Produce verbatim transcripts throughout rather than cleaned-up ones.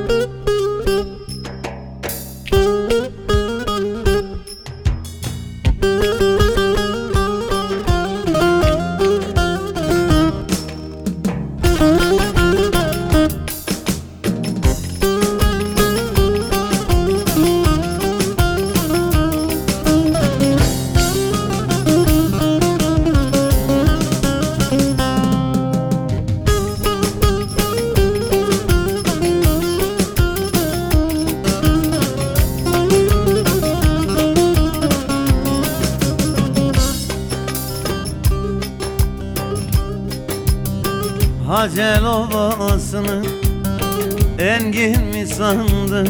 Hacel Ovası'nı engin mi sandın?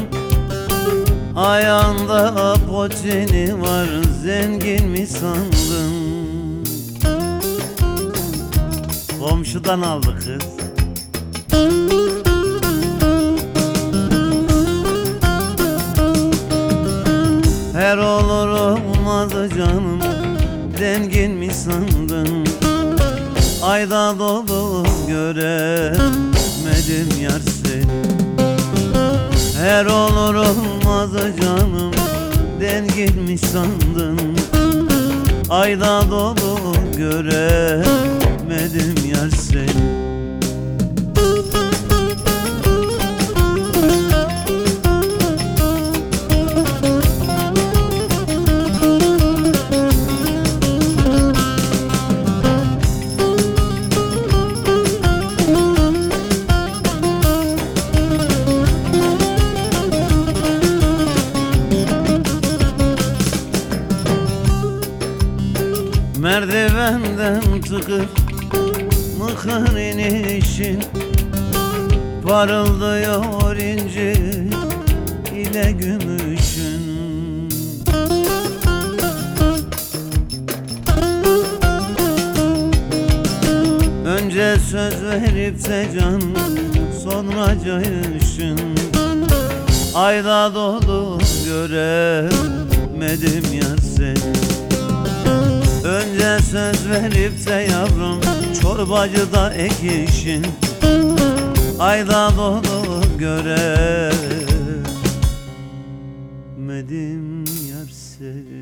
Ayağında poçeni var, zengin mi sandın? Komşudan aldı kız. Her olur olmaz canım, dengin mi sandın? Ayda dolu göremedim yar seni. Her olur olmaz canım, dengin mi sandın? Ayda dolu göremedim yar seni. Merdivenden çıkıp mıkır inişin, parıldıyor inci ile gümüşün. Önce söz verip de can, sonra cayışın. Ayda dolu göremedim yar seni. Önce söz verip de yavrum, çorbacıda ek işin. Ayda dolu göremedim yar seni.